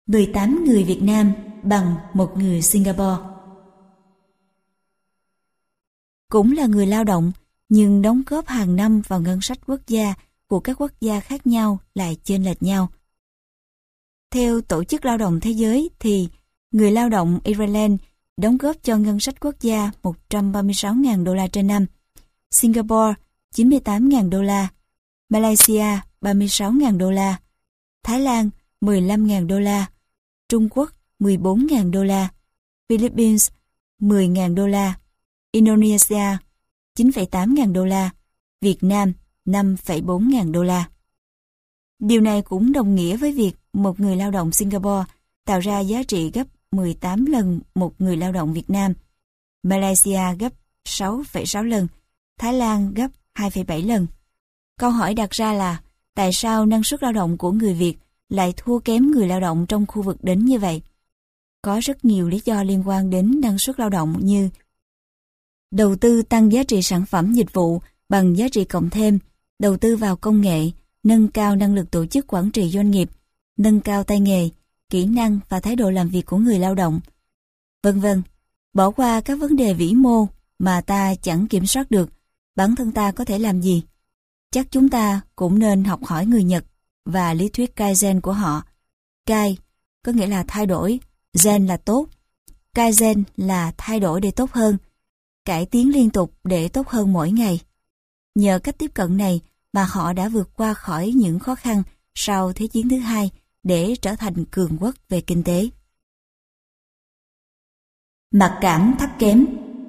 18 người Việt Nam bằng một người Singapore. Cũng là người lao động, nhưng đóng góp hàng năm vào ngân sách quốc gia của các quốc gia khác nhau lại chênh lệch nhau. Theo Tổ chức Lao động Thế giới thì người lao động Ireland đóng góp cho ngân sách quốc gia 136.000 đô la trên năm, Singapore 98.000 đô la, Malaysia 36.000 đô la, Thái Lan 15.000 đô la, Trung Quốc 14.000 đô la, Philippines 10.000 đô la, Indonesia 9,8 ngàn đô la, Việt Nam 5,4 ngàn đô la. Điều này cũng đồng nghĩa với việc một người lao động Singapore tạo ra giá trị gấp 18 lần một người lao động Việt Nam, Malaysia gấp 6,6 lần, Thái Lan gấp 2,7 lần. Câu hỏi đặt ra là tại sao năng suất lao động của người Việt lại thua kém người lao động trong khu vực đến như vậy? Có rất nhiều lý do liên quan đến năng suất lao động như đầu tư tăng giá trị sản phẩm dịch vụ bằng giá trị cộng thêm, đầu tư vào công nghệ, nâng cao năng lực tổ chức quản trị doanh nghiệp, nâng cao tay nghề, kỹ năng và thái độ làm việc của người lao động, vân vân. Bỏ qua các vấn đề vĩ mô mà ta chẳng kiểm soát được, bản thân ta có thể làm gì? Chắc chúng ta cũng nên học hỏi người Nhật và lý thuyết Kaizen của họ. Kai có nghĩa là thay đổi, Zen là tốt. Kaizen là thay đổi để tốt hơn, cải tiến liên tục để tốt hơn mỗi ngày. Nhờ cách tiếp cận này mà họ đã vượt qua khỏi những khó khăn sau Thế chiến thứ hai để trở thành cường quốc về kinh tế. Mặc cảm thấp kém.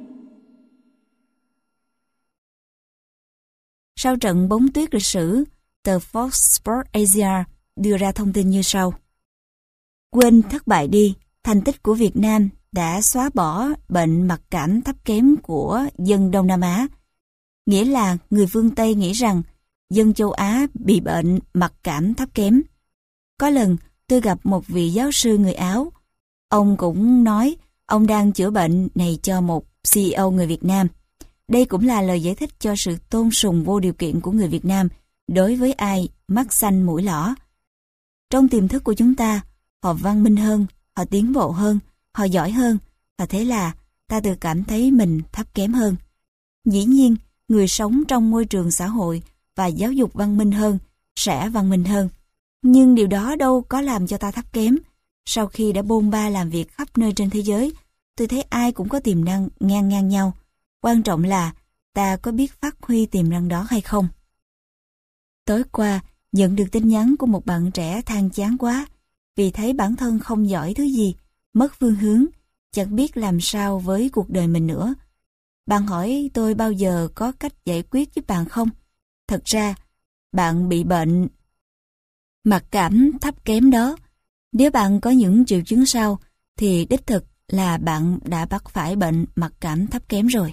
Sau trận bóng tuyết lịch sử, tờ Fox Sports Asia đưa ra thông tin như sau. Quên thất bại đi, thành tích của Việt Nam đã xóa bỏ bệnh mặc cảm thấp kém của dân Đông Nam Á. Nghĩa là người phương Tây nghĩ rằng dân châu Á bị bệnh mặc cảm thấp kém. Có lần tôi gặp một vị giáo sư người Áo. Ông cũng nói ông đang chữa bệnh này cho một CEO người Việt Nam. Đây cũng là lời giải thích cho sự tôn sùng vô điều kiện của người Việt Nam đối với ai mắt xanh mũi lõ. Trong tiềm thức của chúng ta, họ văn minh hơn, họ tiến bộ hơn, họ giỏi hơn, và thế là ta tự cảm thấy mình thấp kém hơn. Dĩ nhiên, người sống trong môi trường xã hội và giáo dục văn minh hơn sẽ văn minh hơn. Nhưng điều đó đâu có làm cho ta thấp kém. Sau khi đã bôn ba làm việc khắp nơi trên thế giới, tôi thấy ai cũng có tiềm năng ngang ngang nhau. Quan trọng là ta có biết phát huy tiềm năng đó hay không. Tối qua, nhận được tin nhắn của một bạn trẻ than chán quá, vì thấy bản thân không giỏi thứ gì, mất phương hướng, chẳng biết làm sao với cuộc đời mình nữa. Bạn hỏi tôi bao giờ có cách giải quyết giúp bạn không? Thật ra, bạn bị bệnh mặc cảm thấp kém đó. Nếu bạn có những triệu chứng sau, thì đích thực là bạn đã mắc phải bệnh mặc cảm thấp kém rồi.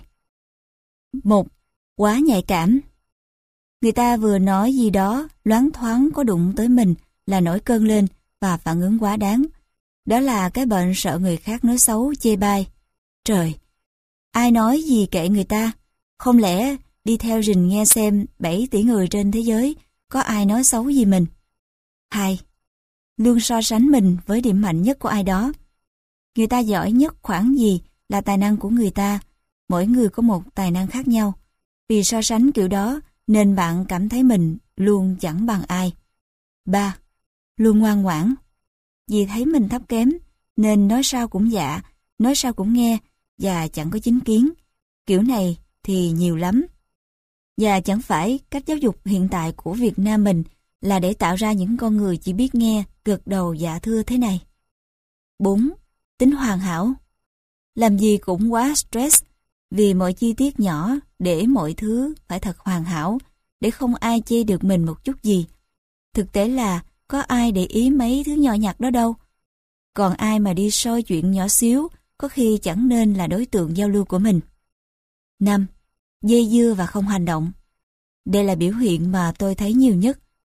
1. Quá nhạy cảm. Người ta vừa nói gì đó, loáng thoáng có đụng tới mình là nổi cơn lên và phản ứng quá đáng. Đó là cái bệnh sợ người khác nói xấu, chê bai. Trời! Ai nói gì kệ người ta? Không lẽ đi theo rình nghe xem 7 tỷ người trên thế giới có ai nói xấu gì mình? 2. Luôn so sánh mình với điểm mạnh nhất của ai đó. Người ta giỏi nhất khoản gì là tài năng của người ta. Mỗi người có một tài năng khác nhau. Vì so sánh kiểu đó nên bạn cảm thấy mình luôn chẳng bằng ai. 3. Luôn ngoan ngoãn. Vì thấy mình thấp kém nên nói sao cũng dạ, nói sao cũng nghe và chẳng có chính kiến. Kiểu này thì nhiều lắm. Và chẳng phải cách giáo dục hiện tại của Việt Nam mình là để tạo ra những con người chỉ biết nghe, gật đầu dạ thưa thế này. 4. Tính hoàn hảo. Làm gì cũng quá stress vì mọi chi tiết nhỏ để mọi thứ phải thật hoàn hảo, để không ai chê được mình một chút gì. Thực tế là có ai để ý mấy thứ nhỏ nhặt đó đâu. Còn ai mà đi soi chuyện nhỏ xíu có khi chẳng nên là đối tượng giao lưu của mình. 5. Dây dưa và không hành động. Đây là biểu hiện mà tôi thấy nhiều nhất.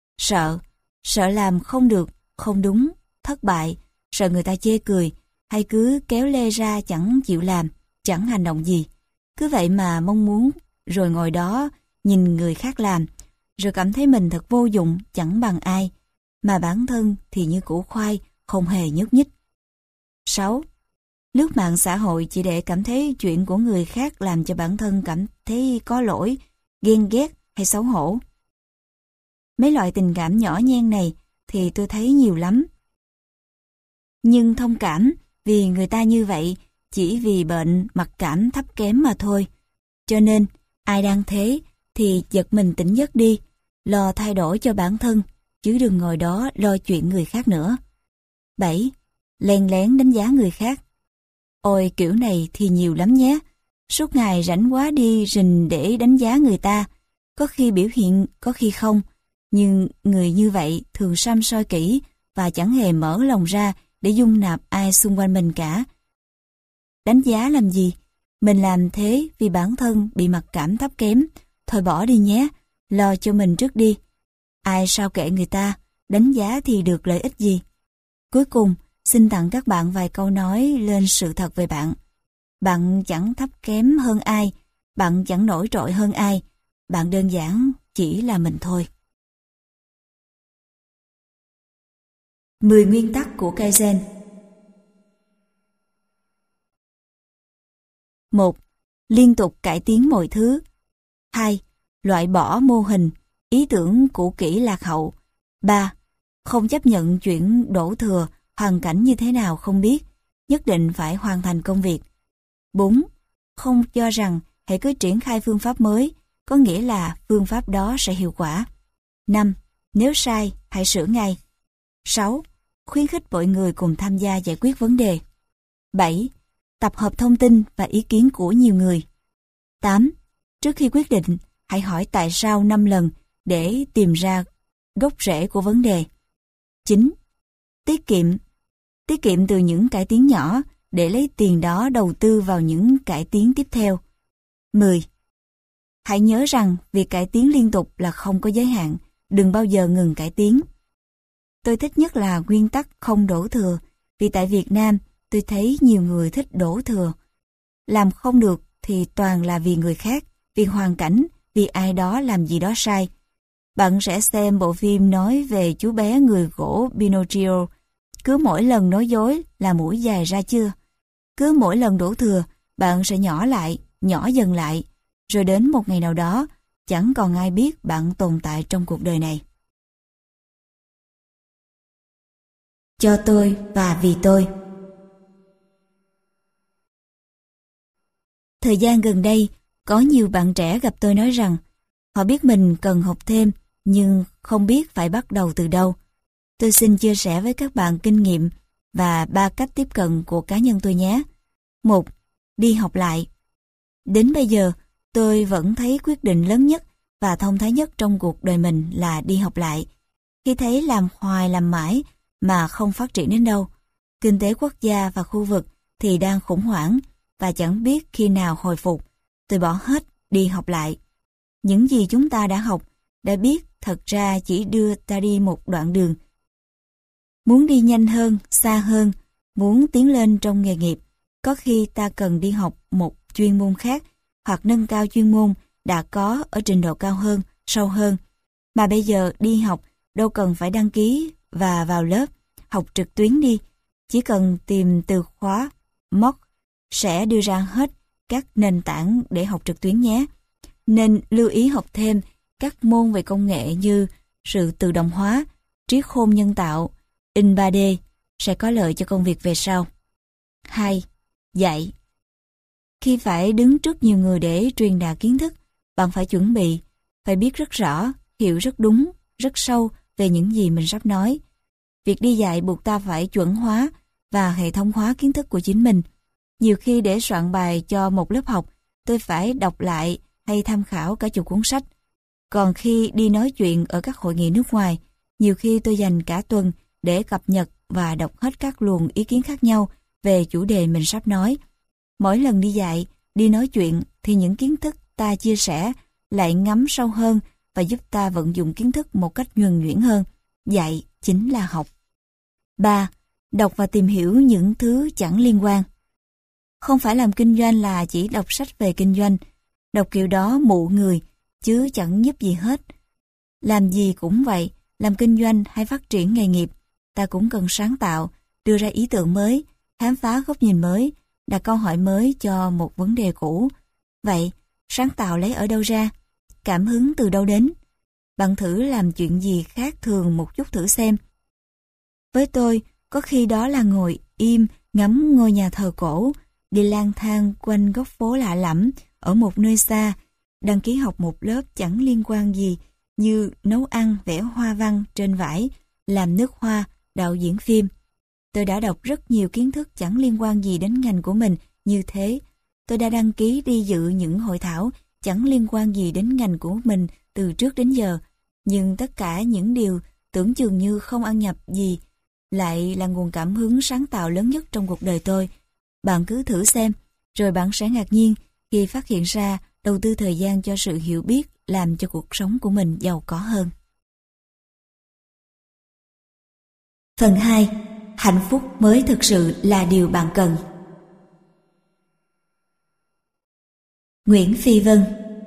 Sợ làm không được, không đúng, thất bại, sợ người ta chê cười, hay cứ kéo lê ra chẳng chịu làm, chẳng hành động gì. Cứ vậy mà mong muốn, rồi ngồi đó nhìn người khác làm, rồi cảm thấy mình thật vô dụng, chẳng bằng ai, mà bản thân thì như củ khoai, không hề nhúc nhích. 6. Lướt mạng xã hội chỉ để cảm thấy chuyện của người khác làm cho bản thân cảm thấy có lỗi, ghen ghét hay xấu hổ. Mấy loại tình cảm nhỏ nhen này thì tôi thấy nhiều lắm. Nhưng thông cảm vì người ta như vậy chỉ vì bệnh mặc cảm thấp kém mà thôi. Cho nên, ai đang thế thì giật mình tỉnh giấc đi, lo thay đổi cho bản thân, chứ đừng ngồi đó lo chuyện người khác nữa. 7. Len lén đánh giá người khác. Ôi kiểu này thì nhiều lắm nhé. Suốt ngày rảnh quá đi rình để đánh giá người ta. Có khi biểu hiện, có khi không. Nhưng người như vậy thường săm soi kỹ và chẳng hề mở lòng ra để dung nạp ai xung quanh mình cả. Đánh giá làm gì? Mình làm thế vì bản thân bị mặc cảm thấp kém. Thôi bỏ đi nhé, lo cho mình trước đi. Ai sao kệ người ta, đánh giá thì được lợi ích gì? Cuối cùng, xin tặng các bạn vài câu nói lên sự thật về bạn. Bạn chẳng thấp kém hơn ai, bạn chẳng nổi trội hơn ai, bạn đơn giản chỉ là mình thôi. 10 nguyên tắc của Kaizen. 1. Liên tục cải tiến mọi thứ. 2. Loại bỏ mô hình, ý tưởng cũ kỹ lạc hậu. 3. Không chấp nhận chuyện đổ thừa, hoàn cảnh như thế nào không biết, nhất định phải hoàn thành công việc. 4. Không cho rằng hãy cứ triển khai phương pháp mới, có nghĩa là phương pháp đó sẽ hiệu quả. 5. Nếu sai, hãy sửa ngay. 6. Khuyến khích mọi người cùng tham gia giải quyết vấn đề. 7. Tập hợp thông tin và ý kiến của nhiều người. 8. Trước khi quyết định, hãy hỏi tại sao 5 lần để tìm ra gốc rễ của vấn đề. 9. Tiết kiệm. Tiết kiệm từ những cải tiến nhỏ để lấy tiền đó đầu tư vào những cải tiến tiếp theo. 10. Hãy nhớ rằng việc cải tiến liên tục là không có giới hạn, đừng bao giờ ngừng cải tiến. Tôi thích nhất là nguyên tắc không đổ thừa, vì tại Việt Nam tôi thấy nhiều người thích đổ thừa. Làm không được thì toàn là vì người khác, vì hoàn cảnh, vì ai đó làm gì đó sai. Bạn sẽ xem bộ phim nói về chú bé người gỗ Pinocchio. Cứ mỗi lần nói dối là mũi dài ra chưa? Cứ mỗi lần đổ thừa, bạn sẽ nhỏ lại, nhỏ dần lại. Rồi đến một ngày nào đó, chẳng còn ai biết bạn tồn tại trong cuộc đời này. Cho tôi và vì tôi. Thời gian gần đây, có nhiều bạn trẻ gặp tôi nói rằng họ biết mình cần học thêm nhưng không biết phải bắt đầu từ đâu. Tôi xin chia sẻ với các bạn kinh nghiệm và 3 cách tiếp cận của cá nhân tôi nhé. 1. Đi học lại. Đến bây giờ, tôi vẫn thấy quyết định lớn nhất và thông thái nhất trong cuộc đời mình là đi học lại. Khi thấy làm hoài làm mãi mà không phát triển đến đâu, kinh tế quốc gia và khu vực thì đang khủng hoảng và chẳng biết khi nào hồi phục, tôi bỏ hết đi học lại. Những gì chúng ta đã học, đã biết thật ra chỉ đưa ta đi một đoạn đường. Muốn đi nhanh hơn, xa hơn, muốn tiến lên trong nghề nghiệp, có khi ta cần đi học một chuyên môn khác hoặc nâng cao chuyên môn đã có ở trình độ cao hơn, sâu hơn. Mà bây giờ đi học đâu cần phải đăng ký và vào lớp, học trực tuyến đi. Chỉ cần tìm từ khóa MOOC sẽ đưa ra hết các nền tảng để học trực tuyến nhé. Nên lưu ý học thêm các môn về công nghệ như sự tự động hóa, trí khôn nhân tạo, in 3D sẽ có lợi cho công việc về sau. 2. Dạy. Khi phải đứng trước nhiều người để truyền đạt kiến thức, bạn phải chuẩn bị, phải biết rất rõ, hiểu rất đúng, rất sâu về những gì mình sắp nói. Việc đi dạy buộc ta phải chuẩn hóa và hệ thống hóa kiến thức của chính mình. Nhiều khi để soạn bài cho một lớp học, tôi phải đọc lại hay tham khảo cả chục cuốn sách. Còn khi đi nói chuyện ở các hội nghị nước ngoài, nhiều khi tôi dành cả tuần để cập nhật và đọc hết các luồng ý kiến khác nhau về chủ đề mình sắp nói. Mỗi lần đi dạy, đi nói chuyện thì những kiến thức ta chia sẻ lại ngấm sâu hơn và giúp ta vận dụng kiến thức một cách nhuần nhuyễn hơn. Dạy chính là học. 3. Đọc và tìm hiểu những thứ chẳng liên quan. Không phải làm kinh doanh là chỉ đọc sách về kinh doanh. Đọc kiểu đó mụ người, chứ chẳng giúp gì hết. Làm gì cũng vậy, làm kinh doanh hay phát triển nghề nghiệp, ta cũng cần sáng tạo, đưa ra ý tưởng mới, khám phá góc nhìn mới, đặt câu hỏi mới cho một vấn đề cũ. Vậy, sáng tạo lấy ở đâu ra? Cảm hứng từ đâu đến? Bạn thử làm chuyện gì khác thường một chút thử xem. Với tôi, có khi đó là ngồi im ngắm ngôi nhà thờ cổ, đi lang thang quanh góc phố lạ lẫm ở một nơi xa, đăng ký học một lớp chẳng liên quan gì như nấu ăn, vẽ hoa văn trên vải, làm nước hoa, đạo diễn phim. Tôi đã đọc rất nhiều kiến thức chẳng liên quan gì đến ngành của mình như thế. Tôi đã đăng ký đi dự những hội thảo chẳng liên quan gì đến ngành của mình từ trước đến giờ. Nhưng tất cả những điều tưởng chừng như không ăn nhập gì lại là nguồn cảm hứng sáng tạo lớn nhất trong cuộc đời tôi. Bạn cứ thử xem, rồi bạn sẽ ngạc nhiên khi phát hiện ra đầu tư thời gian cho sự hiểu biết làm cho cuộc sống của mình giàu có hơn. Phần 2. Hạnh phúc mới thực sự là điều bạn cần. Nguyễn Phi Vân.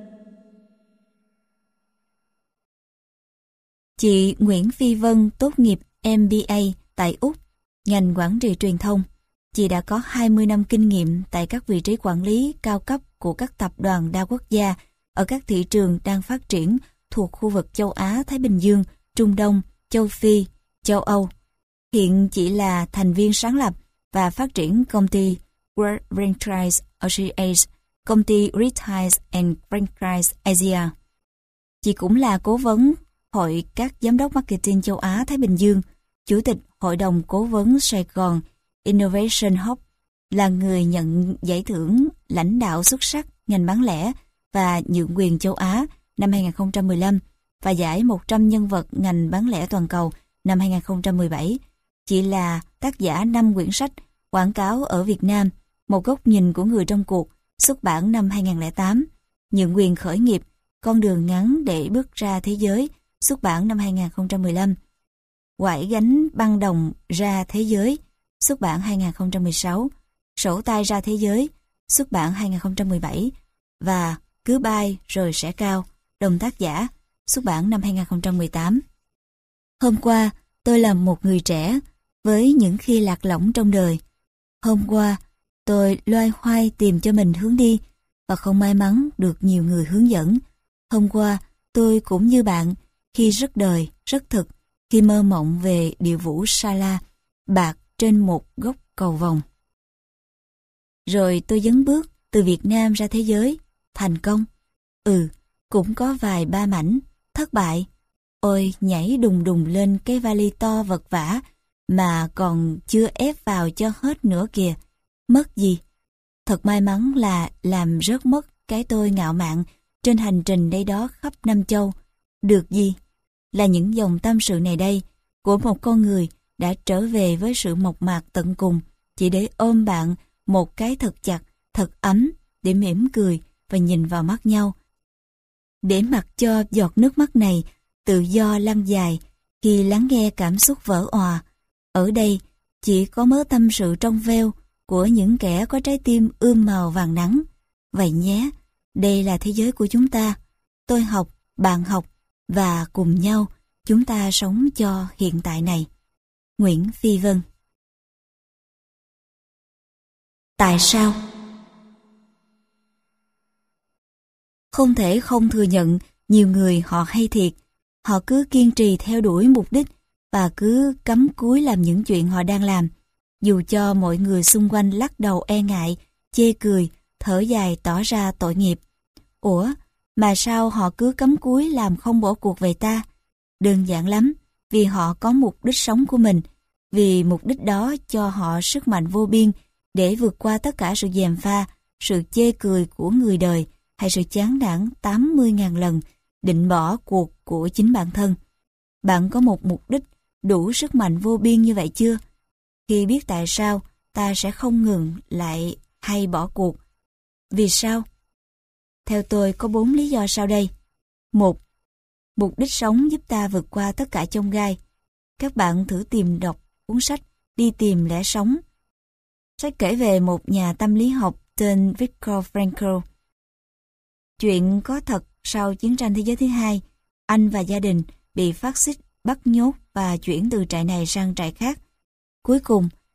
Chị Nguyễn Phi Vân tốt nghiệp MBA tại Úc, ngành quản trị truyền thông. Chị đã có 20 năm kinh nghiệm tại các vị trí quản lý cao cấp của các tập đoàn đa quốc gia ở các thị trường đang phát triển thuộc khu vực châu Á, Thái Bình Dương, Trung Đông, châu Phi, châu Âu. Hiện chị là thành viên sáng lập và phát triển công ty World Franchise Associates, công ty Retail and Franchise Asia. Chị cũng là cố vấn Hội các giám đốc marketing châu Á Thái Bình Dương, Chủ tịch Hội đồng Cố vấn Sài Gòn Innovation Hub, là người nhận giải thưởng lãnh đạo xuất sắc ngành bán lẻ và nhượng quyền châu Á năm 2015 và giải 100 nhân vật ngành bán lẻ toàn cầu năm 2017. Chị là tác giả 5 quyển sách quảng cáo ở Việt Nam, một góc nhìn của người trong cuộc, xuất bản năm 2008, nhượng quyền khởi nghiệp, con đường ngắn để bước ra thế giới, xuất bản năm 2015, quải gánh băng đồng ra thế giới, xuất bản 2016, sổ tay ra thế giới, xuất bản 2017 và cứ bay rồi sẽ cao, đồng tác giả, xuất bản năm 2018. Hôm qua, tôi là một người trẻ với những khi lạc lõng trong đời. Hôm qua, tôi loay hoay tìm cho mình hướng đi và không may mắn được nhiều người hướng dẫn. Hôm qua, tôi cũng như bạn, khi rất đời, rất thực, khi mơ mộng về điệu vũ Sala, bạc trên một góc cầu vồng. Rồi tôi dấn bước từ Việt Nam ra thế giới, thành công. Cũng có vài ba mảnh, thất bại. Ôi nhảy đùng đùng lên cái vali to vật vã mà còn chưa ép vào cho hết nữa kìa. Mất gì? Thật may mắn là làm rớt mất cái tôi ngạo mạn trên hành trình đây đó khắp năm châu. Được gì? Là những dòng tâm sự này đây của một con người đã trở về với sự mộc mạc tận cùng chỉ để ôm bạn một cái thật chặt, thật ấm, để mỉm cười và nhìn vào mắt nhau. Để mặc cho giọt nước mắt này tự do lăn dài khi lắng nghe cảm xúc vỡ òa. Ở đây chỉ có mớ tâm sự trong veo của những kẻ có trái tim ươm màu vàng nắng. Vậy nhé, đây là thế giới của chúng ta. Tôi học, bạn học và cùng nhau chúng ta sống cho hiện tại này. Nguyễn Phi Vân. Tại sao? Không thể không thừa nhận nhiều người họ hay thiệt. Họ cứ kiên trì theo đuổi mục đích và cứ cắm cúi làm những chuyện họ đang làm. Dù cho mọi người xung quanh lắc đầu e ngại, chê cười, thở dài tỏ ra tội nghiệp. Ủa, mà sao họ cứ cắm cúi làm không bỏ cuộc về ta? Đơn giản lắm, vì họ có mục đích sống của mình. Vì mục đích đó cho họ sức mạnh vô biên để vượt qua tất cả sự gièm pha, sự chê cười của người đời hay sự chán nản 80.000 lần định bỏ cuộc của chính bản thân. Bạn có một mục đích đủ sức mạnh vô biên như vậy chưa? Khi biết tại sao, ta sẽ không ngừng lại hay bỏ cuộc. Vì sao? Theo tôi có 4 lý do sau đây. 1. Mục đích sống giúp ta vượt qua tất cả chông gai. Các bạn thử tìm đọc cuốn sách Đi tìm lẽ sống. Sách kể về một nhà tâm lý học tên Viktor Frankl. Chuyện có thật sau chiến tranh thế giới thứ hai, anh và gia đình bị phát xít bắt nhốt và chuyển từ trại này sang trại khác. Cuối cùng,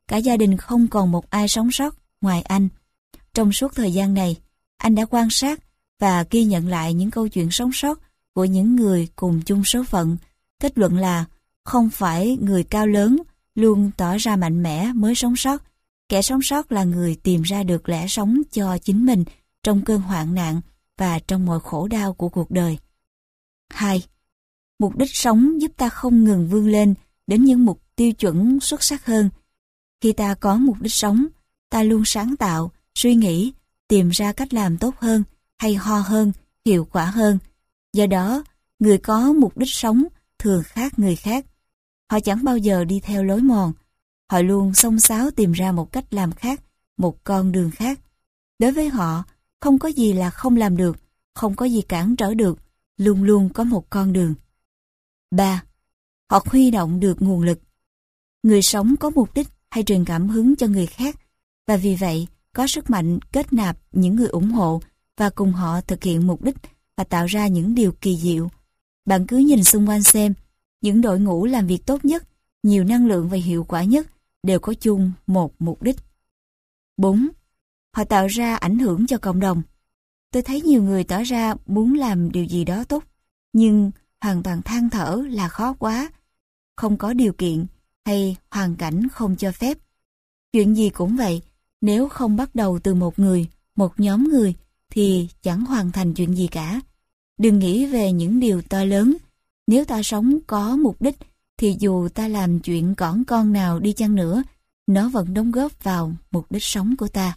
cả gia đình không còn một ai sống sót ngoài anh. Trong suốt thời gian này, anh đã quan sát và ghi nhận lại những câu chuyện sống sót của những người cùng chung số phận. Kết luận là không phải người cao lớn luôn tỏ ra mạnh mẽ mới sống sót. Kẻ sống sót là người tìm ra được lẽ sống cho chính mình trong cơn hoạn nạn và trong mọi khổ đau của cuộc đời. 2. Mục đích sống giúp ta không ngừng vươn lên đến những mục tiêu chuẩn xuất sắc hơn. Khi ta có mục đích sống, ta luôn sáng tạo, suy nghĩ, tìm ra cách làm tốt hơn, hay ho hơn, hiệu quả hơn. Do đó, người có mục đích sống thường khác người khác. Họ chẳng bao giờ đi theo lối mòn. Họ luôn xông xáo tìm ra một cách làm khác, một con đường khác. Đối với họ, không có gì là không làm được, không có gì cản trở được, luôn luôn có một con đường. 3. Họ huy động được nguồn lực. Người sống có mục đích hay truyền cảm hứng cho người khác, và vì vậy có sức mạnh kết nạp những người ủng hộ và cùng họ thực hiện mục đích và tạo ra những điều kỳ diệu. Bạn cứ nhìn xung quanh xem, những đội ngũ làm việc tốt nhất, nhiều năng lượng và hiệu quả nhất đều có chung một mục đích. 4. Họ tạo ra ảnh hưởng cho cộng đồng. Tôi thấy nhiều người tỏ ra muốn làm điều gì đó tốt, nhưng hoàn toàn than thở là khó quá, không có điều kiện hay hoàn cảnh không cho phép. Chuyện gì cũng vậy, nếu không bắt đầu từ một người, một nhóm người thì chẳng hoàn thành chuyện gì cả. Đừng nghĩ về những điều to lớn. Nếu ta sống có mục đích thì dù ta làm chuyện cỏn con nào đi chăng nữa, nó vẫn đóng góp vào mục đích sống của ta.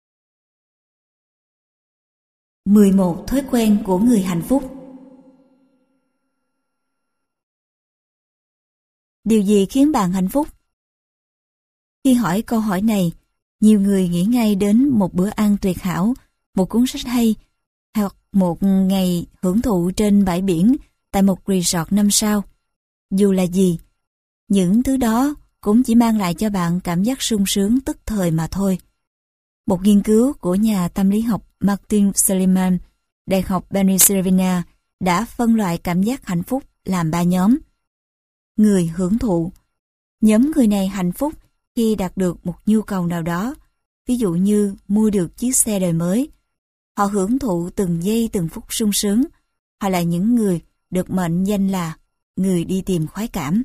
11 thói quen của người hạnh phúc. Điều gì khiến bạn hạnh phúc? Khi hỏi câu hỏi này, nhiều người nghĩ ngay đến một bữa ăn tuyệt hảo, một cuốn sách hay, hoặc một ngày hưởng thụ trên bãi biển tại một resort 5 sao. Dù là gì, những thứ đó cũng chỉ mang lại cho bạn cảm giác sung sướng tức thời mà thôi. Một nghiên cứu của nhà tâm lý học Martin Seligman, Đại học Pennsylvania đã phân loại cảm giác hạnh phúc làm 3 nhóm. Người hưởng thụ. Nhóm người này hạnh phúc khi đạt được một nhu cầu nào đó, ví dụ như mua được chiếc xe đời mới. Họ hưởng thụ từng giây từng phút sung sướng. Họ là những người được mệnh danh là người đi tìm khoái cảm.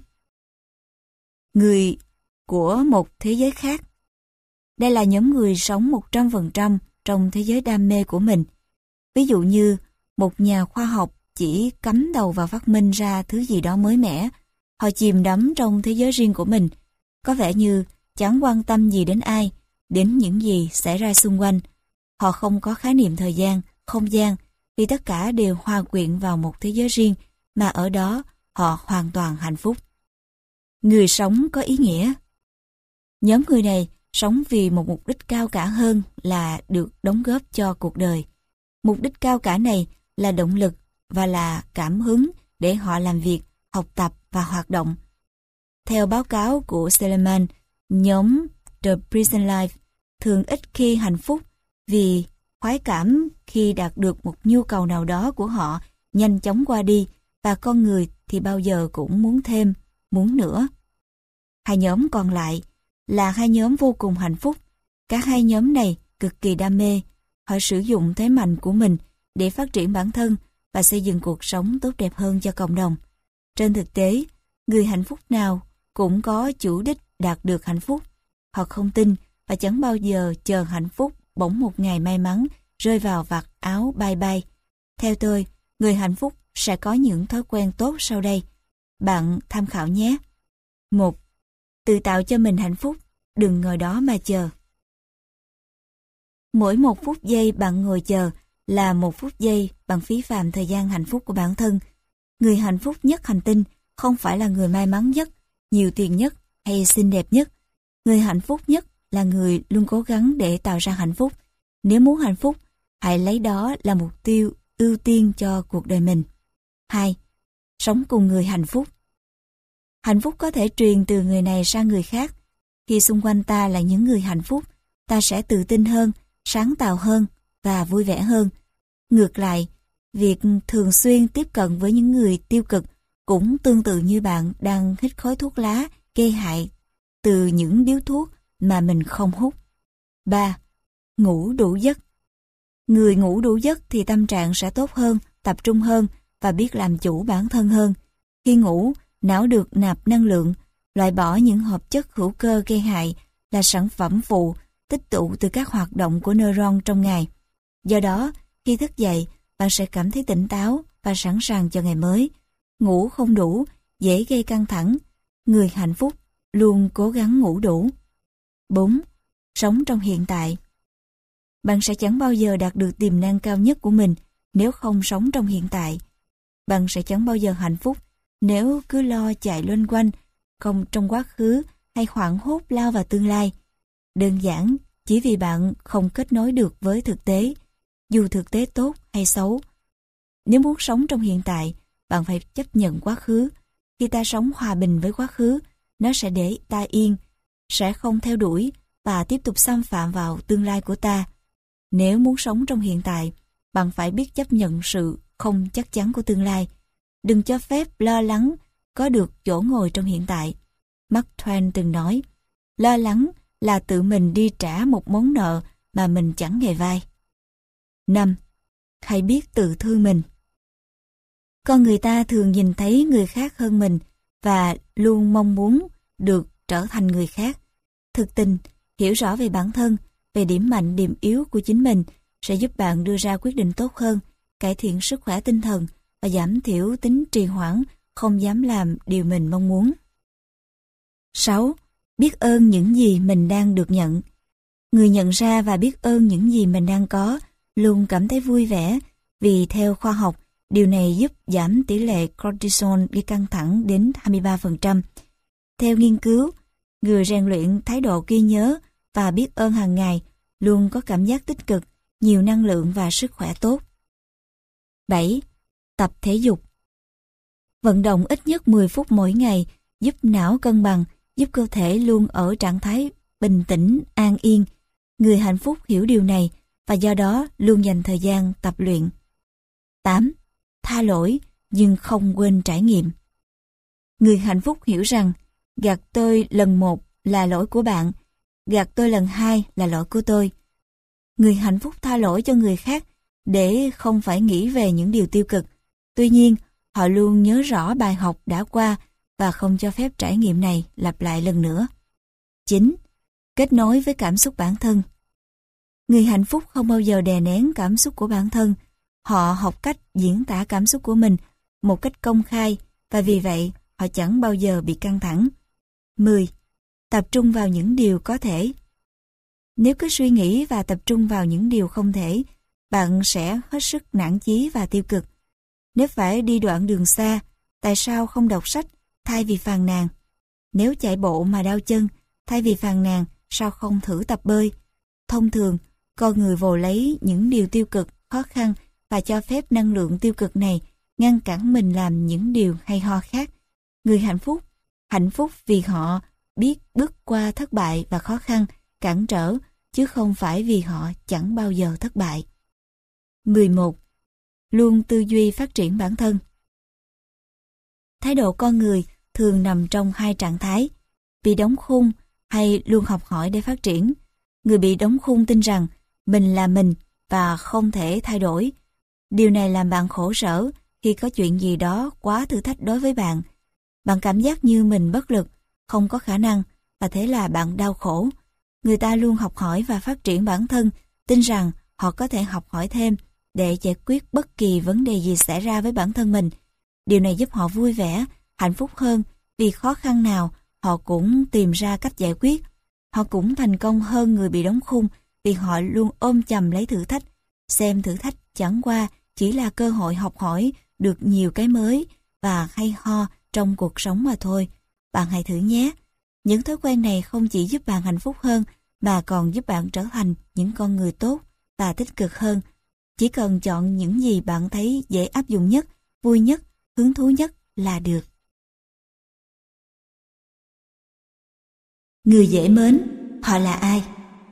Người của một thế giới khác. Đây là nhóm người sống 100% trong thế giới đam mê của mình. Ví dụ như một nhà khoa học chỉ cắm đầu vào phát minh ra thứ gì đó mới mẻ. Họ chìm đắm trong thế giới riêng của mình, có vẻ như chẳng quan tâm gì đến ai, đến những gì xảy ra xung quanh. Họ không có khái niệm thời gian, không gian, vì tất cả đều hòa quyện vào một thế giới riêng mà ở đó họ hoàn toàn hạnh phúc. Người sống có ý nghĩa. Nhóm người này sống vì một mục đích cao cả hơn là được đóng góp cho cuộc đời. Mục đích cao cả này là động lực và là cảm hứng để họ làm việc, học tập và hoạt động. Theo báo cáo của Seligman, nhóm The Present Life thường ít khi hạnh phúc vì khoái cảm khi đạt được một nhu cầu nào đó của họ nhanh chóng qua đi, và con người thì bao giờ cũng muốn thêm, muốn nữa. Hai nhóm còn lại là hai nhóm vô cùng hạnh phúc. Cả hai nhóm này cực kỳ đam mê. Họ sử dụng thế mạnh của mình để phát triển bản thân và xây dựng cuộc sống tốt đẹp hơn cho cộng đồng. Trên thực tế, người hạnh phúc nào cũng có chủ đích đạt được hạnh phúc. Họ không tin và chẳng bao giờ chờ hạnh phúc bỗng một ngày may mắn rơi vào vạt áo bay bay. Theo tôi, người hạnh phúc sẽ có những thói quen tốt sau đây. Bạn tham khảo nhé. 1. Tự tạo cho mình hạnh phúc, đừng ngồi đó mà chờ. Mỗi 1 phút giây bạn ngồi chờ là 1 phút giây bạn phí phạm thời gian hạnh phúc của bản thân. Người hạnh phúc nhất hành tinh không phải là người may mắn nhất, nhiều tiền nhất hay xinh đẹp nhất. Người hạnh phúc nhất là người luôn cố gắng để tạo ra hạnh phúc. Nếu muốn hạnh phúc, hãy lấy đó là mục tiêu ưu tiên cho cuộc đời mình. 2. Sống cùng người hạnh phúc. Hạnh phúc có thể truyền từ người này sang người khác. Khi xung quanh ta là những người hạnh phúc, ta sẽ tự tin hơn, sáng tạo hơn và vui vẻ hơn. Ngược lại, việc thường xuyên tiếp cận với những người tiêu cực cũng tương tự như bạn đang hít khói thuốc lá gây hại từ những điếu thuốc mà mình không hút. 3. Ngủ đủ giấc. Người ngủ đủ giấc thì tâm trạng sẽ tốt hơn, tập trung hơn và biết làm chủ bản thân hơn. Khi ngủ, não được nạp năng lượng, loại bỏ những hợp chất hữu cơ gây hại là sản phẩm phụ tích tụ từ các hoạt động của neuron trong ngày. Do đó, khi thức dậy, bạn sẽ cảm thấy tỉnh táo và sẵn sàng cho ngày mới. Ngủ không đủ, dễ gây căng thẳng. Người hạnh phúc luôn cố gắng ngủ đủ. 4. Sống trong hiện tại. Bạn sẽ chẳng bao giờ đạt được tiềm năng cao nhất của mình nếu không sống trong hiện tại. Bạn sẽ chẳng bao giờ hạnh phúc nếu cứ lo chạy loanh quanh, không trong quá khứ hay hoảng hốt lao vào tương lai. Đơn giản chỉ vì bạn không kết nối được với thực tế, dù thực tế tốt hay xấu. Nếu muốn sống trong hiện tại, bạn phải chấp nhận quá khứ. Khi ta sống hòa bình với quá khứ, nó sẽ để ta yên, sẽ không theo đuổi và tiếp tục xâm phạm vào tương lai của ta. Nếu muốn sống trong hiện tại, bạn phải biết chấp nhận sự không chắc chắn của tương lai. Đừng cho phép lo lắng có được chỗ ngồi trong hiện tại. Mark Twain từng nói, lo lắng là tự mình đi trả một món nợ mà mình chẳng hề vay. 5. Hãy biết tự thương mình. Con người ta thường nhìn thấy người khác hơn mình và luôn mong muốn được trở thành người khác. Thực tình, hiểu rõ về bản thân, về điểm mạnh, điểm yếu của chính mình sẽ giúp bạn đưa ra quyết định tốt hơn, cải thiện sức khỏe tinh thần và giảm thiểu tính trì hoãn, không dám làm điều mình mong muốn. 6. Biết ơn những gì mình đang được nhận. Người nhận ra và biết ơn những gì mình đang có luôn cảm thấy vui vẻ, vì theo khoa học, điều này giúp giảm tỷ lệ cortisol gây căng thẳng đến 23%. Theo nghiên cứu, người rèn luyện thái độ ghi nhớ và biết ơn hàng ngày luôn có cảm giác tích cực, nhiều năng lượng và sức khỏe tốt. 7. Tập thể dục. Vận động ít nhất 10 phút mỗi ngày giúp não cân bằng, giúp cơ thể luôn ở trạng thái bình tĩnh, an yên. Người hạnh phúc hiểu điều này và do đó luôn dành thời gian tập luyện. 8. Tha lỗi nhưng không quên trải nghiệm. Người hạnh phúc hiểu rằng gạt tôi lần 1 là lỗi của bạn, gạt tôi lần 2 là lỗi của tôi. Người hạnh phúc tha lỗi cho người khác để không phải nghĩ về những điều tiêu cực. Tuy nhiên, họ luôn nhớ rõ bài học đã qua và không cho phép trải nghiệm này lặp lại lần nữa. 9. Kết nối với cảm xúc bản thân. Người hạnh phúc không bao giờ đè nén cảm xúc của bản thân. Họ học cách diễn tả cảm xúc của mình một cách công khai và vì vậy họ chẳng bao giờ bị căng thẳng. 10. Tập trung vào những điều có thể. Nếu cứ suy nghĩ và tập trung vào những điều không thể, bạn sẽ hết sức nản chí và tiêu cực. Nếu phải đi đoạn đường xa, tại sao không đọc sách thay vì phàn nàn? Nếu chạy bộ mà đau chân, thay vì phàn nàn, sao không thử tập bơi? Thông thường, con người vồ lấy những điều tiêu cực, khó khăn và cho phép năng lượng tiêu cực này ngăn cản mình làm những điều hay ho khác. Người hạnh phúc vì họ biết bước qua thất bại và khó khăn, cản trở, chứ không phải vì họ chẳng bao giờ thất bại. 11. Luôn tư duy phát triển bản thân. Thái độ con người thường nằm trong hai trạng thái, bị đóng khung hay luôn học hỏi để phát triển. Người bị đóng khung tin rằng mình là mình và không thể thay đổi. Điều này làm bạn khổ sở khi có chuyện gì đó quá thử thách đối với bạn. Bạn cảm giác như mình bất lực, không có khả năng và thế là bạn đau khổ. Người ta luôn học hỏi và phát triển bản thân, tin rằng họ có thể học hỏi thêm để giải quyết bất kỳ vấn đề gì xảy ra với bản thân mình. Điều này giúp họ vui vẻ, hạnh phúc hơn vì khó khăn nào họ cũng tìm ra cách giải quyết. Họ cũng thành công hơn người bị đóng khung vì họ luôn ôm chầm lấy thử thách, xem thử thách chẳng qua chỉ là cơ hội học hỏi được nhiều cái mới và hay ho trong cuộc sống mà thôi. Bạn hãy thử nhé. Những thói quen này không chỉ giúp bạn hạnh phúc hơn mà còn giúp bạn trở thành những con người tốt và tích cực hơn. Chỉ cần chọn những gì bạn thấy dễ áp dụng nhất, vui nhất, hứng thú nhất là được. Người dễ mến, họ là ai?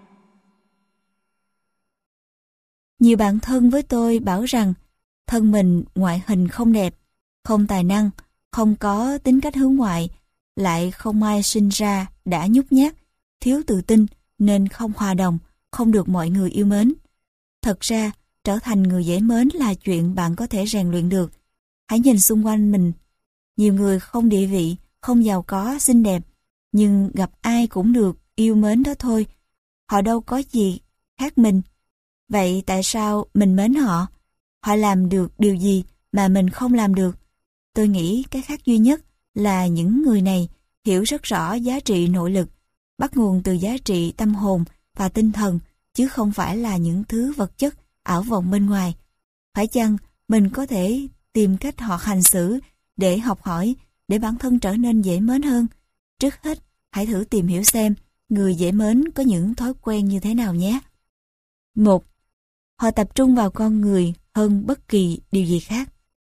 Nhiều bạn thân với tôi bảo rằng thân mình ngoại hình không đẹp, không tài năng, không có tính cách hướng ngoại, lại không ai sinh ra đã nhút nhát, thiếu tự tin nên không hòa đồng, không được mọi người yêu mến. Thật ra, trở thành người dễ mến là chuyện bạn có thể rèn luyện được. Hãy nhìn xung quanh mình. Nhiều người không địa vị, không giàu có, xinh đẹp, nhưng gặp ai cũng được yêu mến đó thôi. Họ đâu có gì khác mình. Vậy tại sao mình mến họ? Họ làm được điều gì mà mình không làm được? Tôi nghĩ cái khác duy nhất là những người này hiểu rất rõ giá trị nội lực, bắt nguồn từ giá trị tâm hồn và tinh thần, chứ không phải là những thứ vật chất, ảo vọng bên ngoài. Phải chăng mình có thể tìm cách họ hành xử để học hỏi, để bản thân trở nên dễ mến hơn? Trước hết, hãy thử tìm hiểu xem người dễ mến có những thói quen như thế nào nhé. 1. Họ tập trung vào con người hơn bất kỳ điều gì khác.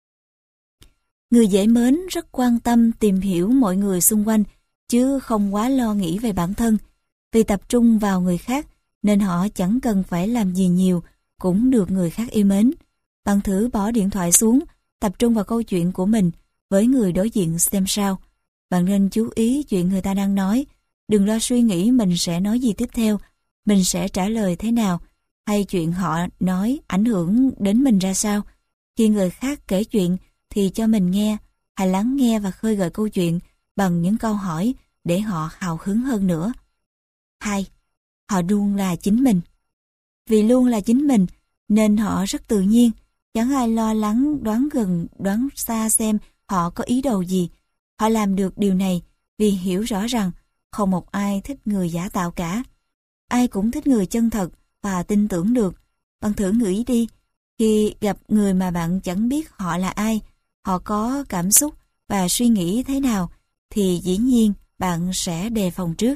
Người dễ mến rất quan tâm tìm hiểu mọi người xung quanh, chứ không quá lo nghĩ về bản thân. Vì tập trung vào người khác, nên họ chẳng cần phải làm gì nhiều, cũng được người khác yêu mến. Bạn thử bỏ điện thoại xuống, tập trung vào câu chuyện của mình với người đối diện xem sao. Bạn nên chú ý chuyện người ta đang nói, đừng lo suy nghĩ mình sẽ nói gì tiếp theo, mình sẽ trả lời thế nào, hay chuyện họ nói ảnh hưởng đến mình ra sao. Khi người khác kể chuyện thì cho mình nghe, hãy lắng nghe và khơi gợi câu chuyện bằng những câu hỏi để họ hào hứng hơn nữa. 2. Họ luôn là chính mình. Vì luôn là chính mình nên họ rất tự nhiên, chẳng ai lo lắng đoán gần đoán xa xem họ có ý đồ gì. Họ làm được điều này vì hiểu rõ rằng không một ai thích người giả tạo cả. Ai cũng thích người chân thật và tin tưởng được. Bạn thử nghĩ đi, khi gặp người mà bạn chẳng biết họ là ai, họ có cảm xúc và suy nghĩ thế nào, thì dĩ nhiên bạn sẽ đề phòng trước.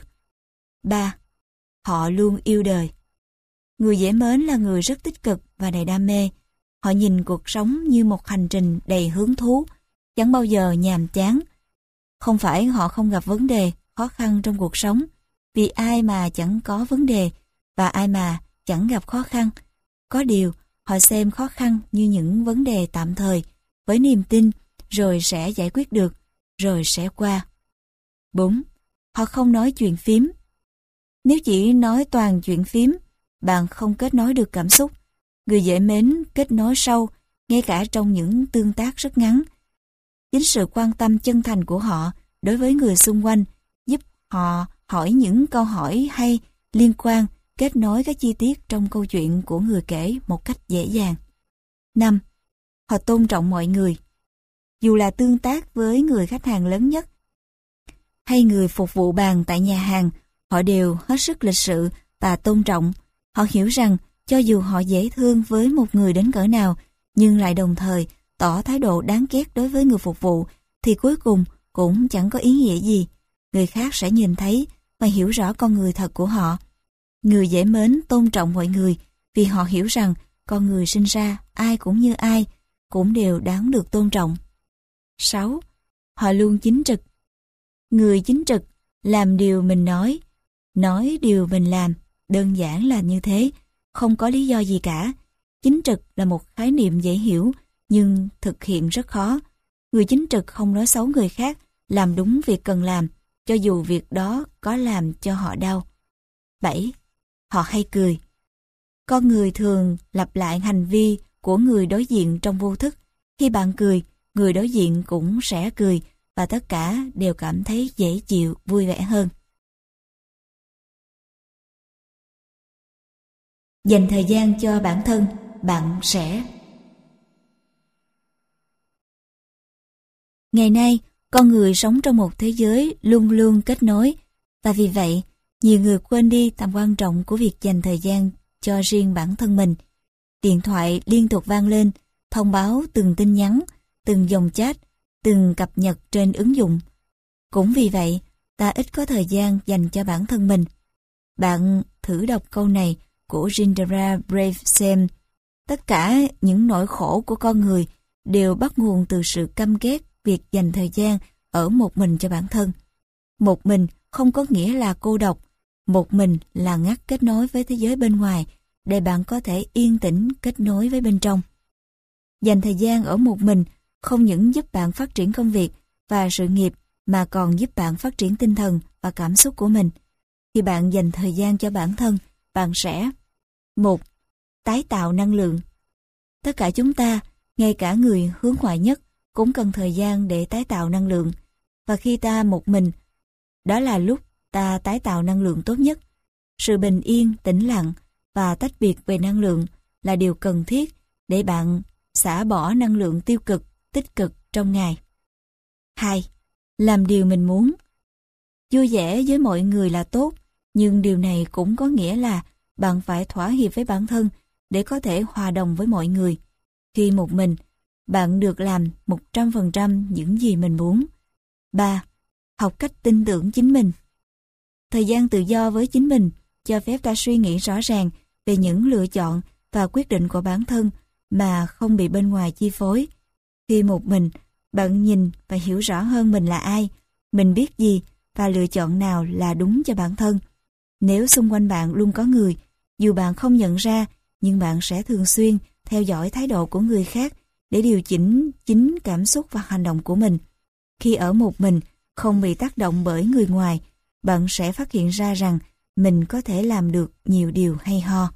3. Họ luôn yêu đời. Người dễ mến là người rất tích cực và đầy đam mê. Họ nhìn cuộc sống như một hành trình đầy hứng thú, chẳng bao giờ nhàm chán. Không phải họ không gặp vấn đề, khó khăn trong cuộc sống, vì ai mà chẳng có vấn đề và ai mà chẳng gặp khó khăn. Có điều, họ xem khó khăn như những vấn đề tạm thời, với niềm tin, rồi sẽ giải quyết được, rồi sẽ qua. 4. Họ không nói chuyện phím. Nếu chỉ nói toàn chuyện phím, bạn không kết nối được cảm xúc. Người dễ mến kết nối sâu, ngay cả trong những tương tác rất ngắn. Chính sự quan tâm chân thành của họ đối với người xung quanh giúp họ hỏi những câu hỏi hay, liên quan, kết nối các chi tiết trong câu chuyện của người kể một cách dễ dàng. 5. Họ tôn trọng mọi người. Dù là tương tác với người khách hàng lớn nhất hay người phục vụ bàn tại nhà hàng, họ đều hết sức lịch sự và tôn trọng. Họ hiểu rằng cho dù họ dễ thương với một người đến cỡ nào, nhưng lại đồng thời tỏ thái độ đáng ghét đối với người phục vụ, thì cuối cùng cũng chẳng có ý nghĩa gì. Người khác sẽ nhìn thấy và hiểu rõ con người thật của họ. Người dễ mến tôn trọng mọi người vì họ hiểu rằng con người sinh ra ai cũng như ai, cũng đều đáng được tôn trọng. 6. Họ luôn chính trực. Người chính trực làm điều mình nói điều mình làm, đơn giản là như thế, không có lý do gì cả. Chính trực là một khái niệm dễ hiểu, nhưng thực hiện rất khó. Người chính trực không nói xấu người khác, làm đúng việc cần làm, cho dù việc đó có làm cho họ đau. 7. Họ hay cười. Con người thường lặp lại hành vi của người đối diện trong vô thức. Khi bạn cười, người đối diện cũng sẽ cười và tất cả đều cảm thấy dễ chịu, vui vẻ hơn. Dành thời gian cho bản thân, bạn sẽ... Ngày nay, con người sống trong một thế giới luôn luôn kết nối, và vì vậy, nhiều người quên đi tầm quan trọng của việc dành thời gian cho riêng bản thân mình. Điện thoại liên tục vang lên, thông báo từng tin nhắn, từng dòng chat, từng cập nhật trên ứng dụng. Cũng vì vậy, ta ít có thời gian dành cho bản thân mình. Bạn thử đọc câu này của Indira Brave xem. Tất cả những nỗi khổ của con người đều bắt nguồn từ sự căm ghét việc dành thời gian ở một mình cho bản thân. Một mình không có nghĩa là cô độc, một mình là ngắt kết nối với thế giới bên ngoài để bạn có thể yên tĩnh kết nối với bên trong. Dành thời gian ở một mình không những giúp bạn phát triển công việc và sự nghiệp mà còn giúp bạn phát triển tinh thần và cảm xúc của mình. khi bạn dành thời gian cho bản thân, bạn sẽ: 1. Tái tạo năng lượng. Tất cả chúng ta, ngay cả người hướng ngoại nhất, cũng cần thời gian để tái tạo năng lượng. Và khi ta một mình, đó là lúc ta tái tạo năng lượng tốt nhất. Sự bình yên, tĩnh lặng và tách biệt về năng lượng là điều cần thiết để bạn xả bỏ năng lượng tiêu cực, tích cực trong ngày. 2. Làm điều mình muốn. Vui vẻ với mọi người là tốt, nhưng điều này cũng có nghĩa là bạn phải thỏa hiệp với bản thân để có thể hòa đồng với mọi người. Khi một mình, bạn được làm 100% những gì mình muốn. 3. Học cách tin tưởng chính mình. Thời gian tự do với chính mình cho phép ta suy nghĩ rõ ràng về những lựa chọn và quyết định của bản thân mà không bị bên ngoài chi phối. Khi một mình, bạn nhìn và hiểu rõ hơn mình là ai, mình biết gì và lựa chọn nào là đúng cho bản thân. Nếu xung quanh bạn luôn có người, dù bạn không nhận ra, nhưng bạn sẽ thường xuyên theo dõi thái độ của người khác để điều chỉnh chính cảm xúc và hành động của mình. Khi ở một mình, không bị tác động bởi người ngoài, bạn sẽ phát hiện ra rằng mình có thể làm được nhiều điều hay ho.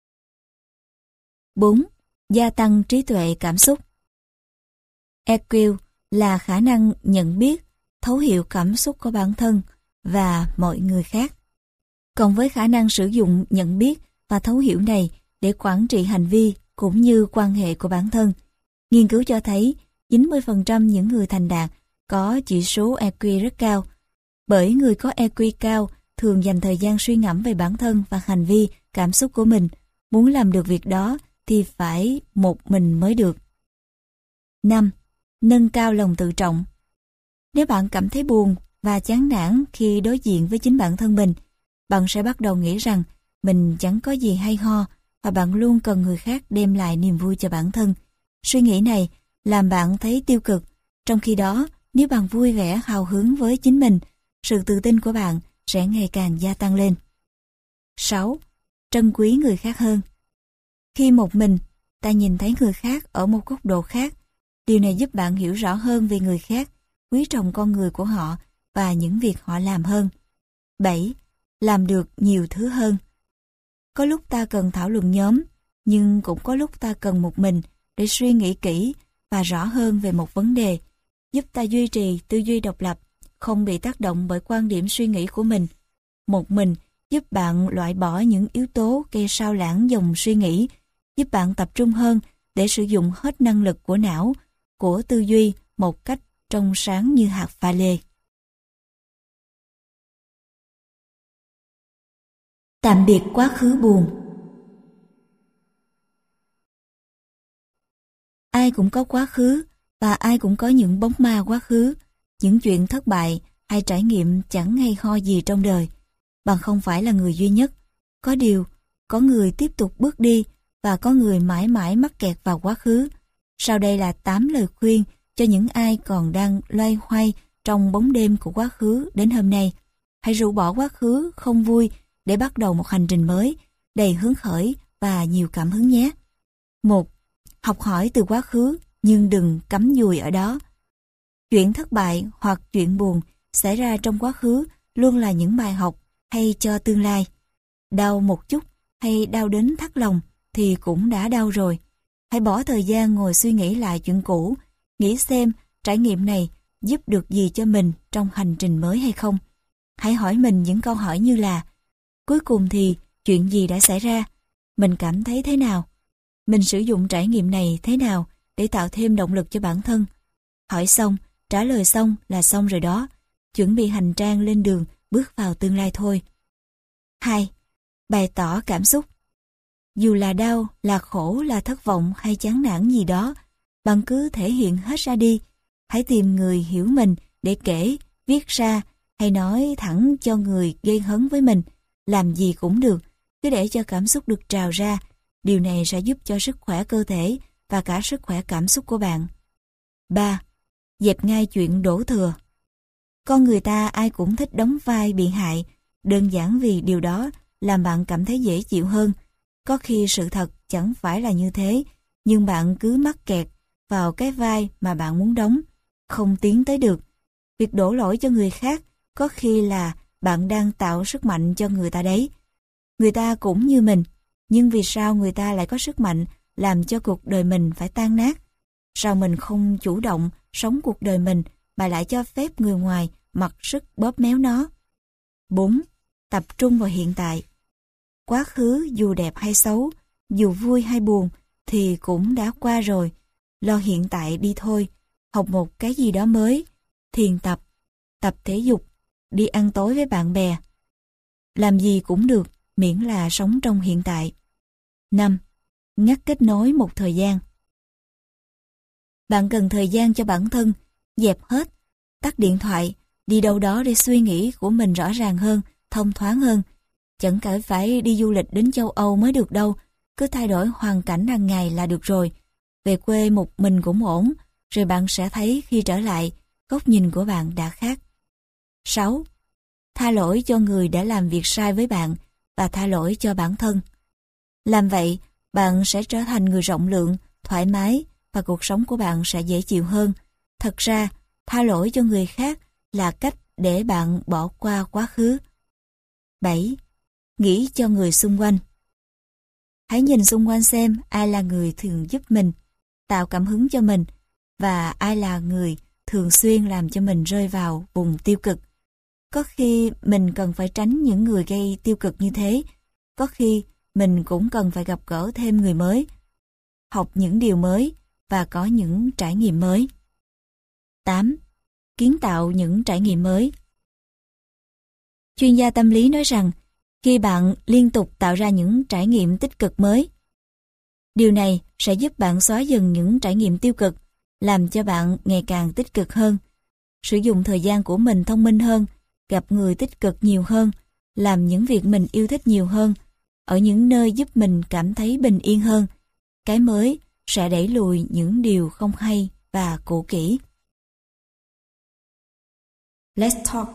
4. Gia tăng trí tuệ cảm xúc. EQ là khả năng nhận biết, thấu hiểu cảm xúc của bản thân và mọi người khác. Cộng với khả năng sử dụng nhận biết và thấu hiểu này để quản trị hành vi cũng như quan hệ của bản thân, nghiên cứu cho thấy 90% những người thành đạt có chỉ số EQ rất cao. Bởi người có EQ cao thường dành thời gian suy ngẫm về bản thân và hành vi, cảm xúc của mình. Muốn làm được việc đó thì phải một mình mới được. 5. Nâng cao lòng tự trọng. Nếu bạn cảm thấy buồn và chán nản khi đối diện với chính bản thân mình, bạn sẽ bắt đầu nghĩ rằng mình chẳng có gì hay ho và bạn luôn cần người khác đem lại niềm vui cho bản thân. Suy nghĩ này làm bạn thấy tiêu cực. Trong khi đó, nếu bạn vui vẻ hào hứng với chính mình, sự tự tin của bạn sẽ ngày càng gia tăng lên. 6. Trân quý người khác hơn. Khi một mình, ta nhìn thấy người khác ở một góc độ khác. Điều này giúp bạn hiểu rõ hơn về người khác, quý trọng con người của họ và những việc họ làm hơn. 7. Làm được nhiều thứ hơn. Có lúc ta cần thảo luận nhóm, nhưng cũng có lúc ta cần một mình để suy nghĩ kỹ và rõ hơn về một vấn đề, giúp ta duy trì tư duy độc lập, không bị tác động bởi quan điểm suy nghĩ của mình. Một mình giúp bạn loại bỏ những yếu tố gây sao lãng dòng suy nghĩ, giúp bạn tập trung hơn để sử dụng hết năng lực của não, của tư duy một cách trong sáng như hạt pha lê. Tạm biệt quá khứ buồn. Ai cũng có quá khứ và ai cũng có những bóng ma quá khứ, những chuyện thất bại hay trải nghiệm chẳng hay ho gì trong đời. Bạn không phải là người duy nhất. Có điều, có người tiếp tục bước đi và có người mãi mãi mắc kẹt vào quá khứ. Sau đây là 8 lời khuyên cho những ai còn đang loay hoay trong bóng đêm của quá khứ đến hôm nay. Hãy rũ bỏ quá khứ không vui để bắt đầu một hành trình mới, đầy hứng khởi và nhiều cảm hứng nhé. 1. Học hỏi từ quá khứ nhưng đừng cắm dùi ở đó. Chuyện thất bại hoặc chuyện buồn xảy ra trong quá khứ luôn là những bài học hay cho tương lai. Đau một chút hay đau đến thắt lòng thì cũng đã đau rồi. Hãy bỏ thời gian ngồi suy nghĩ lại chuyện cũ, nghĩ xem trải nghiệm này giúp được gì cho mình trong hành trình mới hay không. Hãy hỏi mình những câu hỏi như là: cuối cùng thì chuyện gì đã xảy ra? Mình cảm thấy thế nào? Mình sử dụng trải nghiệm này thế nào để tạo thêm động lực cho bản thân? Hỏi xong, trả lời xong là xong rồi đó. Chuẩn bị hành trang lên đường bước vào tương lai thôi. 2. Bày tỏ cảm xúc. Dù là đau, là khổ, là thất vọng hay chán nản gì đó, bạn cứ thể hiện hết ra đi. Hãy tìm người hiểu mình để kể, viết ra hay nói thẳng cho người gây hấn với mình. Làm gì cũng được, cứ để cho cảm xúc được trào ra. Điều này sẽ giúp cho sức khỏe cơ thể và cả sức khỏe cảm xúc của bạn. 3. Dẹp ngay chuyện đổ thừa. Con người ta ai cũng thích đóng vai bị hại, đơn giản vì điều đó làm bạn cảm thấy dễ chịu hơn. Có khi sự thật chẳng phải là như thế, nhưng bạn cứ mắc kẹt vào cái vai mà bạn muốn đóng, không tiến tới được. Việc đổ lỗi cho người khác có khi là bạn đang tạo sức mạnh cho người ta đấy. Người ta cũng như mình, nhưng vì sao người ta lại có sức mạnh làm cho cuộc đời mình phải tan nát? Sao mình không chủ động sống cuộc đời mình mà lại cho phép người ngoài mặc sức bóp méo nó? 4. Tập trung vào hiện tại. Quá khứ dù đẹp hay xấu, dù vui hay buồn thì cũng đã qua rồi. Lo hiện tại đi thôi, học một cái gì đó mới, thiền tập, tập thể dục, đi ăn tối với bạn bè. Làm gì cũng được, miễn là sống trong hiện tại. 5. Ngắt kết nối một thời gian. Bạn cần thời gian cho bản thân, dẹp hết, tắt điện thoại, đi đâu đó để suy nghĩ của mình rõ ràng hơn, thông thoáng hơn. Chẳng phải đi du lịch đến châu Âu mới được đâu, cứ thay đổi hoàn cảnh hàng ngày là được rồi. Về quê một mình cũng ổn, rồi bạn sẽ thấy khi trở lại, góc nhìn của bạn đã khác. 6. Tha lỗi cho người đã làm việc sai với bạn và tha lỗi cho bản thân. Làm vậy, bạn sẽ trở thành người rộng lượng, thoải mái và cuộc sống của bạn sẽ dễ chịu hơn. Thật ra, tha lỗi cho người khác là cách để bạn bỏ qua quá khứ. 7. Nghĩ cho người xung quanh. Hãy nhìn xung quanh xem ai là người thường giúp mình, tạo cảm hứng cho mình, và ai là người thường xuyên làm cho mình rơi vào vùng tiêu cực. Có khi mình cần phải tránh những người gây tiêu cực như thế, có khi mình cũng cần phải gặp gỡ thêm người mới, học những điều mới và có những trải nghiệm mới. 8. Kiến tạo những trải nghiệm mới. Chuyên gia tâm lý nói rằng, khi bạn liên tục tạo ra những trải nghiệm tích cực mới, điều này sẽ giúp bạn xóa dần những trải nghiệm tiêu cực, làm cho bạn ngày càng tích cực hơn. Sử dụng thời gian của mình thông minh hơn, gặp người tích cực nhiều hơn, làm những việc mình yêu thích nhiều hơn, ở những nơi giúp mình cảm thấy bình yên hơn. Cái mới sẽ đẩy lùi những điều không hay và cũ kỹ. Let's talk.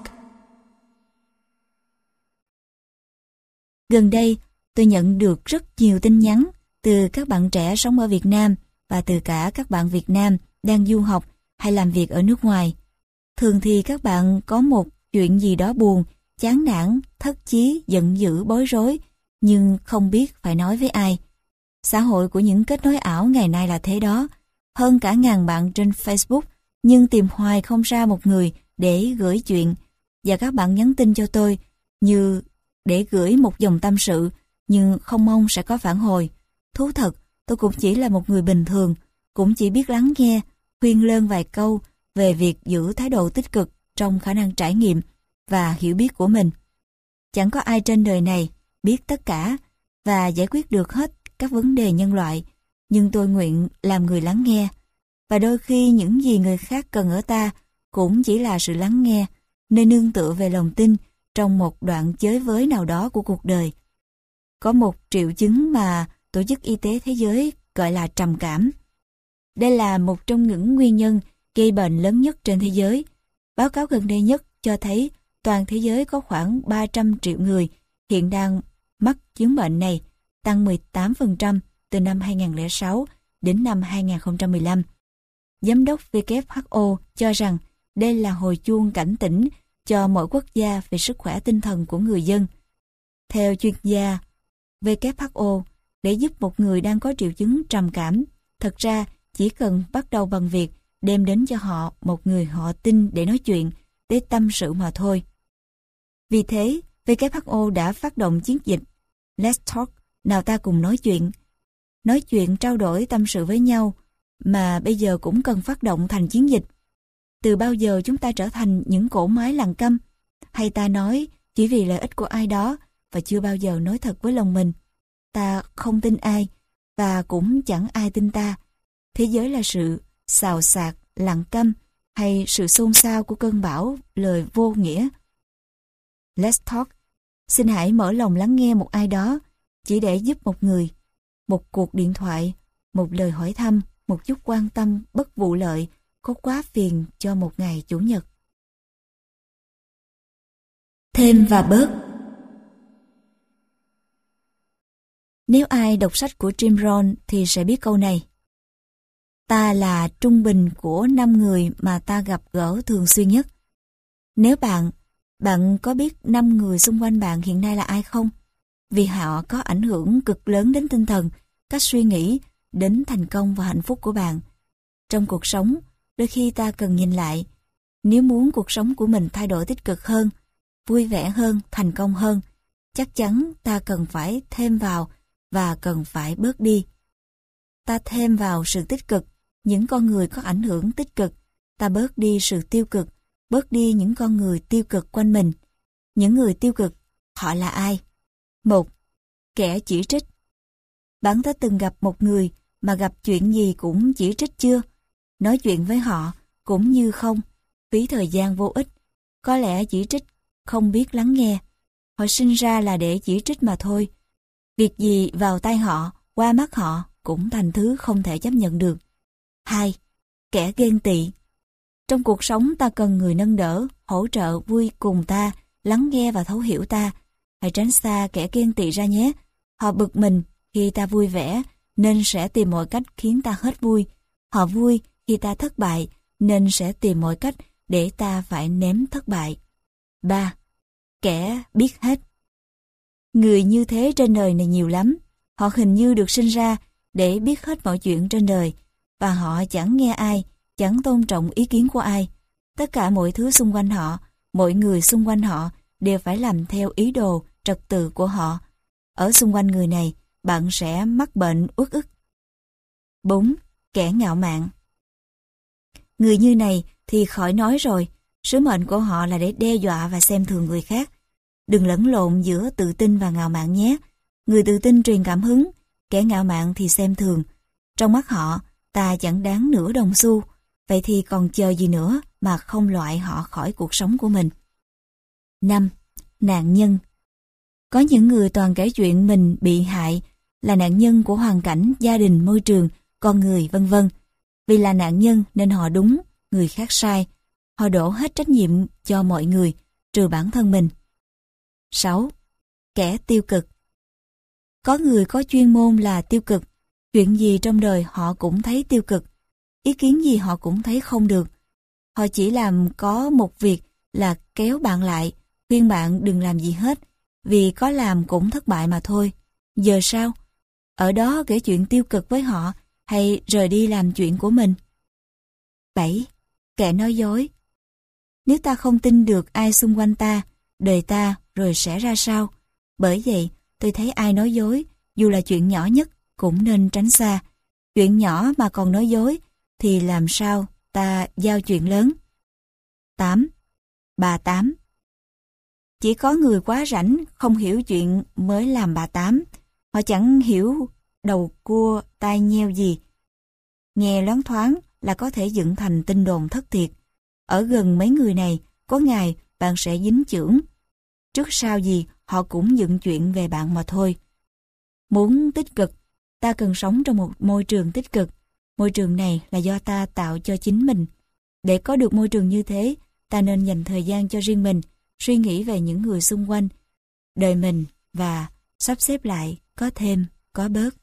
Gần đây, tôi nhận được rất nhiều tin nhắn từ các bạn trẻ sống ở Việt Nam và từ cả các bạn Việt Nam đang du học hay làm việc ở nước ngoài. Thường thì các bạn có một chuyện gì đó buồn, chán nản, thất chí, giận dữ, bối rối, nhưng không biết phải nói với ai. Xã hội của những kết nối ảo ngày nay là thế đó. Hơn cả ngàn bạn trên Facebook, nhưng tìm hoài không ra một người để gửi chuyện. Và các bạn nhắn tin cho tôi như để gửi một dòng tâm sự, nhưng không mong sẽ có phản hồi. Thú thật, tôi cũng chỉ là một người bình thường, cũng chỉ biết lắng nghe, khuyên lơn vài câu về việc giữ thái độ tích cực trong khả năng trải nghiệm và hiểu biết của mình. Chẳng có ai trên đời này biết tất cả và giải quyết được hết các vấn đề nhân loại, nhưng tôi nguyện làm người lắng nghe. Và đôi khi những gì người khác cần ở ta cũng chỉ là sự lắng nghe, nơi nương tựa về lòng tin trong một đoạn chới với nào đó của cuộc đời. Có một triệu chứng mà Tổ chức Y tế Thế giới gọi là trầm cảm. Đây là một trong những nguyên nhân gây bệnh lớn nhất trên thế giới. Báo cáo gần đây nhất cho thấy toàn thế giới có khoảng 300 triệu người hiện đang mắc chứng bệnh này, tăng 18% từ năm 2006 đến năm 2015. Giám đốc WHO cho rằng đây là hồi chuông cảnh tỉnh cho mỗi quốc gia về sức khỏe tinh thần của người dân. Theo chuyên gia WHO, để giúp một người đang có triệu chứng trầm cảm, thật ra chỉ cần bắt đầu bằng việc đem đến cho họ một người họ tin để nói chuyện, để tâm sự mà thôi. Vì thế, WHO đã phát động chiến dịch Let's Talk, nào ta cùng nói chuyện. Nói chuyện trao đổi tâm sự với nhau, mà bây giờ cũng cần phát động thành chiến dịch. Từ bao giờ chúng ta trở thành những cỗ máy làng câm? Hay ta nói chỉ vì lợi ích của ai đó và chưa bao giờ nói thật với lòng mình? Ta không tin ai và cũng chẳng ai tin ta. Thế giới là sự xào xạc, lặng câm hay sự xôn xao của cơn bão lời vô nghĩa? Let's talk. Xin hãy mở lòng lắng nghe một ai đó, chỉ để giúp một người, một cuộc điện thoại, một lời hỏi thăm, một chút quan tâm bất vụ lợi có quá phiền cho một ngày Chủ nhật. Thêm và bớt. Nếu ai đọc sách của Jim Rohn thì sẽ biết câu này. Ta là trung bình của 5 người mà ta gặp gỡ thường xuyên nhất. Nếu bạn Bạn có biết 5 người xung quanh bạn hiện nay là ai không? Vì họ có ảnh hưởng cực lớn đến tinh thần, cách suy nghĩ, đến thành công và hạnh phúc của bạn. Trong cuộc sống, đôi khi ta cần nhìn lại. Nếu muốn cuộc sống của mình thay đổi tích cực hơn, vui vẻ hơn, thành công hơn, chắc chắn ta cần phải thêm vào và cần phải bớt đi. Ta thêm vào sự tích cực, những con người có ảnh hưởng tích cực. Ta bớt đi sự tiêu cực, bớt đi những con người tiêu cực quanh mình. Những người tiêu cực, họ là ai? 1. Kẻ chỉ trích. Bạn đã từng gặp một người mà gặp chuyện gì cũng chỉ trích chưa? Nói chuyện với họ cũng như không, phí thời gian vô ích. Có lẽ chỉ trích không biết lắng nghe. Họ sinh ra là để chỉ trích mà thôi. Việc gì vào tay họ, qua mắt họ cũng thành thứ không thể chấp nhận được. 2. Kẻ ghen tị. Trong cuộc sống ta cần người nâng đỡ, hỗ trợ vui cùng ta, lắng nghe và thấu hiểu ta. Hãy tránh xa kẻ ghen tị ra nhé. Họ bực mình khi ta vui vẻ, nên sẽ tìm mọi cách khiến ta hết vui. Họ vui khi ta thất bại, nên sẽ tìm mọi cách để ta phải nếm thất bại. 3. Kẻ biết hết. Người như thế trên đời này nhiều lắm. Họ hình như được sinh ra để biết hết mọi chuyện trên đời, và họ chẳng nghe ai, chẳng tôn trọng ý kiến của ai. Tất cả mọi thứ xung quanh họ, mọi người xung quanh họ đều phải làm theo ý đồ, trật tự của họ. Ở xung quanh người này, bạn sẽ mắc bệnh uất ức. 4. Kẻ ngạo mạn. Người như này thì khỏi nói rồi, sứ mệnh của họ là để đe dọa và xem thường người khác. Đừng lẫn lộn giữa tự tin và ngạo mạn nhé. Người tự tin truyền cảm hứng, kẻ ngạo mạn thì xem thường. Trong mắt họ, ta chẳng đáng nửa đồng xu, vậy thì còn chờ gì nữa mà không loại họ khỏi cuộc sống của mình. 5. Nạn nhân. Có những người toàn kể chuyện mình bị hại, là nạn nhân của hoàn cảnh, gia đình, môi trường, con người, vân vân. Vì là nạn nhân nên họ đúng, người khác sai. Họ đổ hết trách nhiệm cho mọi người, trừ bản thân mình. 6. Kẻ tiêu cực. Có người có chuyên môn là tiêu cực. Chuyện gì trong đời họ cũng thấy tiêu cực. Ý kiến gì họ cũng thấy không được. Họ chỉ làm có một việc là kéo bạn lại, khuyên bạn đừng làm gì hết, vì có làm cũng thất bại mà thôi. Giờ sao? Ở đó kể chuyện tiêu cực với họ, hay rời đi làm chuyện của mình? 7. Kẻ nói dối. Nếu ta không tin được ai xung quanh ta, đời ta rồi sẽ ra sao? Bởi vậy, tôi thấy ai nói dối, dù là chuyện nhỏ nhất, cũng nên tránh xa. Chuyện nhỏ mà còn nói dối, thì làm sao ta giao chuyện lớn? 8. Bà Tám. Chỉ có người quá rảnh, không hiểu chuyện mới làm bà Tám. Họ chẳng hiểu đầu cua tai nheo gì. Nghe loáng thoáng là có thể dựng thành tin đồn thất thiệt. Ở gần mấy người này, có ngày bạn sẽ dính chưởng. Trước sau gì họ cũng dựng chuyện về bạn mà thôi. Muốn tích cực, ta cần sống trong một môi trường tích cực. Môi trường này là do ta tạo cho chính mình. Để có được môi trường như thế, ta nên dành thời gian cho riêng mình, suy nghĩ về những người xung quanh, đời mình và sắp xếp lại, có thêm, có bớt.